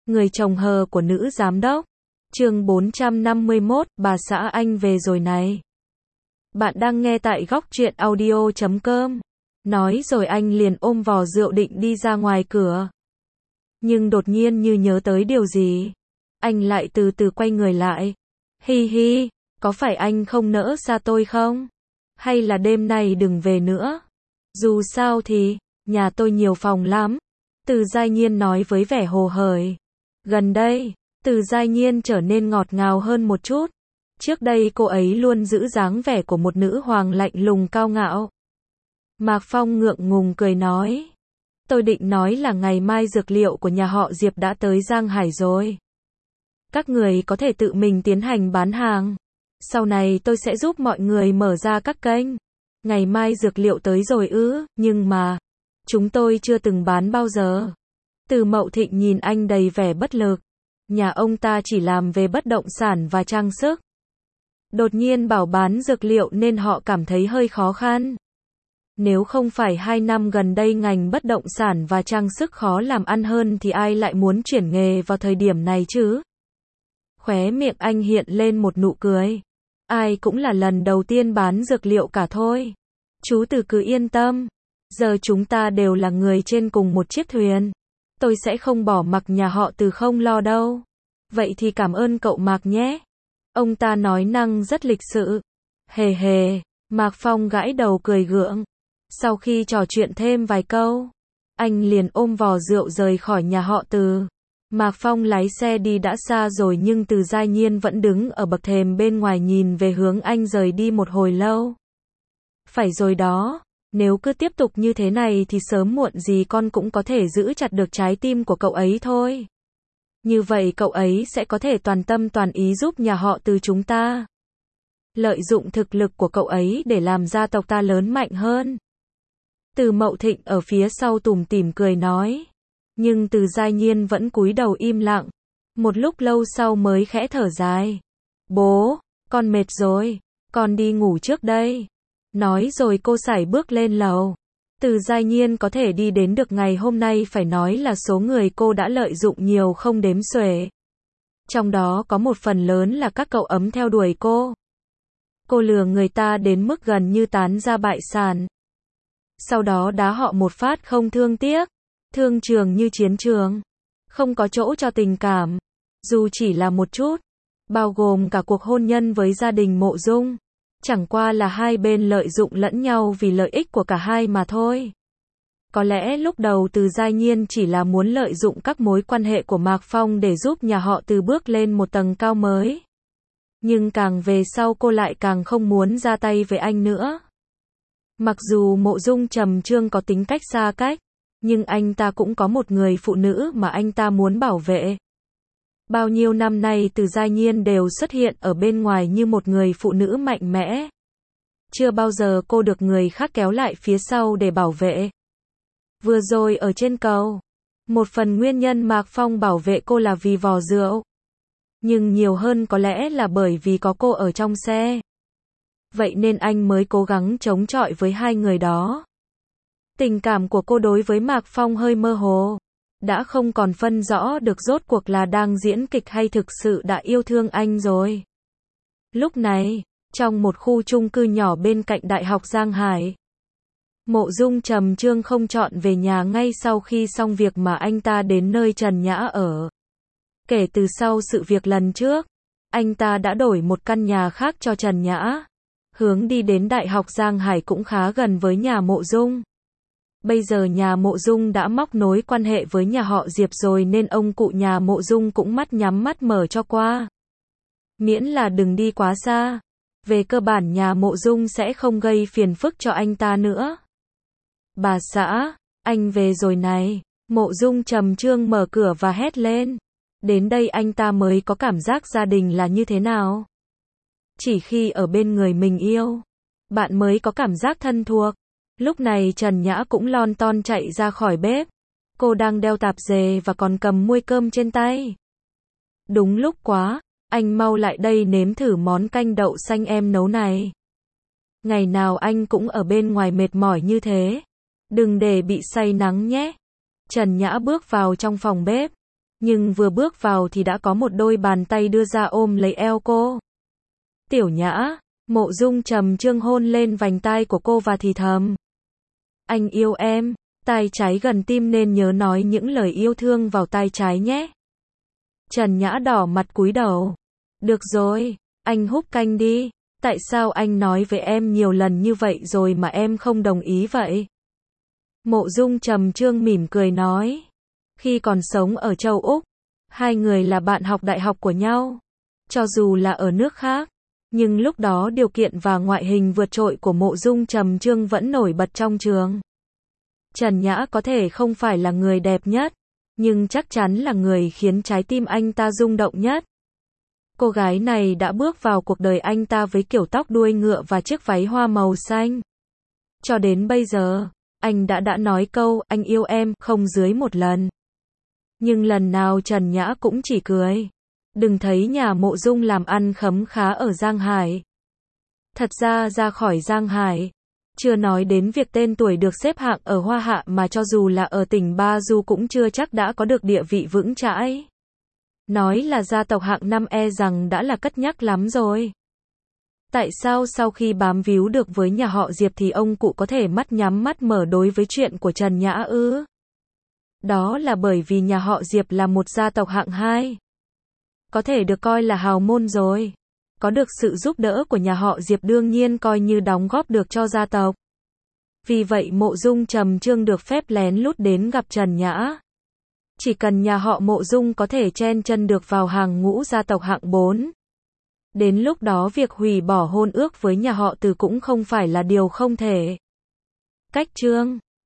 Người chồng hờ của nữ giám đốc. Chương 451, bà xã anh về rồi này. Bạn đang nghe tại góc truyện audio.com. Nói rồi anh liền ôm vò rượu định đi ra ngoài cửa. Nhưng đột nhiên như nhớ tới điều gì. Anh lại từ từ quay người lại. Hi hi, có phải anh không nỡ xa tôi không? Hay là đêm nay đừng về nữa? Dù sao thì, nhà tôi nhiều phòng lắm. Từ Giai Nhiên nói với vẻ hồ hởi. Gần đây, Từ Giai Nhiên trở nên ngọt ngào hơn một chút. Trước đây cô ấy luôn giữ dáng vẻ của một nữ hoàng lạnh lùng cao ngạo. Mạc Phong ngượng ngùng cười nói. Tôi định nói là ngày mai dược liệu của nhà họ Diệp đã tới Giang Hải rồi. Các người có thể tự mình tiến hành bán hàng. Sau này tôi sẽ giúp mọi người mở ra các kênh. Ngày mai dược liệu tới rồi ư, nhưng mà, chúng tôi chưa từng bán bao giờ. Từ Mậu Thịnh nhìn anh đầy vẻ bất lực. Nhà ông ta chỉ làm về bất động sản và trang sức. Đột nhiên bảo bán dược liệu nên họ cảm thấy hơi khó khăn. Nếu không phải 2 năm gần đây ngành bất động sản và trang sức khó làm ăn hơn thì ai lại muốn chuyển nghề vào thời điểm này chứ? Khóe miệng anh hiện lên một nụ cười. Ai cũng là lần đầu tiên bán dược liệu cả thôi. Chú Từ cứ yên tâm. Giờ chúng ta đều là người trên cùng một chiếc thuyền. Tôi sẽ không bỏ mặc nhà họ Từ không lo đâu. Vậy thì cảm ơn cậu Mạc nhé. Ông ta nói năng rất lịch sự. Hề hề, Mạc Phong gãi đầu cười gượng. Sau khi trò chuyện thêm vài câu, anh liền ôm vò rượu rời khỏi nhà họ Từ. Mạc Phong lái xe đi đã xa rồi nhưng Từ Giai Nhiên vẫn đứng ở bậc thềm bên ngoài nhìn về hướng anh rời đi một hồi lâu. Phải rồi đó, nếu cứ tiếp tục như thế này thì sớm muộn gì con cũng có thể giữ chặt được trái tim của cậu ấy thôi. Như vậy cậu ấy sẽ có thể toàn tâm toàn ý giúp nhà họ Từ chúng ta. Lợi dụng thực lực của cậu ấy để làm gia tộc ta lớn mạnh hơn. Từ Mậu Thịnh ở phía sau tủm tỉm cười nói. Nhưng Từ Giai Nhiên vẫn cúi đầu im lặng. Một lúc lâu sau mới khẽ thở dài. Bố, con mệt rồi, con đi ngủ trước đây. Nói rồi cô sải bước lên lầu. Từ Giai Nhiên có thể đi đến được ngày hôm nay phải nói là số người cô đã lợi dụng nhiều không đếm xuể. Trong đó có một phần lớn là các cậu ấm theo đuổi cô. Cô lừa người ta đến mức gần như tán ra bại sản. Sau đó đá họ một phát không thương tiếc. Thương trường như chiến trường. Không có chỗ cho tình cảm. Dù chỉ là một chút. Bao gồm cả cuộc hôn nhân với gia đình Mộ Dung. Chẳng qua là hai bên lợi dụng lẫn nhau vì lợi ích của cả hai mà thôi. Có lẽ lúc đầu Từ Giai Nhiên chỉ là muốn lợi dụng các mối quan hệ của Mạc Phong để giúp nhà họ Từ bước lên một tầng cao mới. Nhưng càng về sau cô lại càng không muốn ra tay với anh nữa. Mặc dù Mộ Dung Trầm Trương có tính cách xa cách, nhưng anh ta cũng có một người phụ nữ mà anh ta muốn bảo vệ. Bao nhiêu năm nay Từ Giai Nhiên đều xuất hiện ở bên ngoài như một người phụ nữ mạnh mẽ. Chưa bao giờ cô được người khác kéo lại phía sau để bảo vệ. Vừa rồi ở trên cầu, một phần nguyên nhân Mạc Phong bảo vệ cô là vì vò rượu. Nhưng nhiều hơn có lẽ là bởi vì có cô ở trong xe. Vậy nên anh mới cố gắng chống chọi với hai người đó. Tình cảm của cô đối với Mạc Phong hơi mơ hồ. Đã không còn phân rõ được rốt cuộc là đang diễn kịch hay thực sự đã yêu thương anh rồi. Lúc này, trong một khu chung cư nhỏ bên cạnh Đại học Giang Hải, Mộ Dung Trầm Trương không chọn về nhà ngay sau khi xong việc mà anh ta đến nơi Trần Nhã ở. Kể từ sau sự việc lần trước, anh ta đã đổi một căn nhà khác cho Trần Nhã. Hướng đi đến Đại học Giang Hải cũng khá gần với nhà Mộ Dung. Bây giờ nhà Mộ Dung đã móc nối quan hệ với nhà họ Diệp rồi nên ông cụ nhà Mộ Dung cũng mắt nhắm mắt mở cho qua. Miễn là đừng đi quá xa. Về cơ bản nhà Mộ Dung sẽ không gây phiền phức cho anh ta nữa. Bà xã, anh về rồi này. Mộ Dung Trầm Trương mở cửa và hét lên. Đến đây anh ta mới có cảm giác gia đình là như thế nào. Chỉ khi ở bên người mình yêu, bạn mới có cảm giác thân thuộc. Lúc này Trần Nhã cũng lon ton chạy ra khỏi bếp. Cô đang đeo tạp dề và còn cầm muôi cơm trên tay. Đúng lúc quá, anh mau lại đây nếm thử món canh đậu xanh em nấu này. Ngày nào anh cũng ở bên ngoài mệt mỏi như thế. Đừng để bị say nắng nhé. Trần Nhã bước vào trong phòng bếp. Nhưng vừa bước vào thì đã có một đôi bàn tay đưa ra ôm lấy eo cô. Tiểu Nhã, Mộ Dung Trầm Trương hôn lên vành tai của cô và thì thầm. Anh yêu em, tai trái gần tim nên nhớ nói những lời yêu thương vào tai trái nhé. Trần Nhã đỏ mặt cúi đầu. Được rồi, anh húp canh đi. Tại sao anh nói với em nhiều lần như vậy rồi mà em không đồng ý vậy? Mộ Dung Trầm Trương mỉm cười nói. Khi còn sống ở châu Úc, hai người là bạn học đại học của nhau. Cho dù là ở nước khác, nhưng lúc đó điều kiện và ngoại hình vượt trội của Mộ Dung Trầm Trương vẫn nổi bật trong trường. Trần Nhã có thể không phải là người đẹp nhất, nhưng chắc chắn là người khiến trái tim anh ta rung động nhất. Cô gái này đã bước vào cuộc đời anh ta với kiểu tóc đuôi ngựa và chiếc váy hoa màu xanh. Cho đến bây giờ, anh đã nói câu anh yêu em không dưới một lần. Nhưng lần nào Trần Nhã cũng chỉ cười. Đừng thấy nhà Mộ Dung làm ăn khấm khá ở Giang Hải. Thật ra khỏi Giang Hải, chưa nói đến việc tên tuổi được xếp hạng ở Hoa Hạ mà cho dù là ở tỉnh Ba Du cũng chưa chắc đã có được địa vị vững chãi. Nói là gia tộc hạng 5 e rằng đã là cất nhắc lắm rồi. Tại sao sau khi bám víu được với nhà họ Diệp thì ông cụ có thể mắt nhắm mắt mở đối với chuyện của Trần Nhã ư? Đó là bởi vì nhà họ Diệp là một gia tộc hạng 2. Có thể được coi là hào môn rồi. Có được sự giúp đỡ của nhà họ Diệp đương nhiên coi như đóng góp được cho gia tộc. Vì vậy Mộ Dung Trầm Trương được phép lén lút đến gặp Trần Nhã. Chỉ cần nhà họ Mộ Dung có thể chen chân được vào hàng ngũ gia tộc hạng 4. Đến lúc đó việc hủy bỏ hôn ước với nhà họ Từ cũng không phải là điều không thể. Cách chương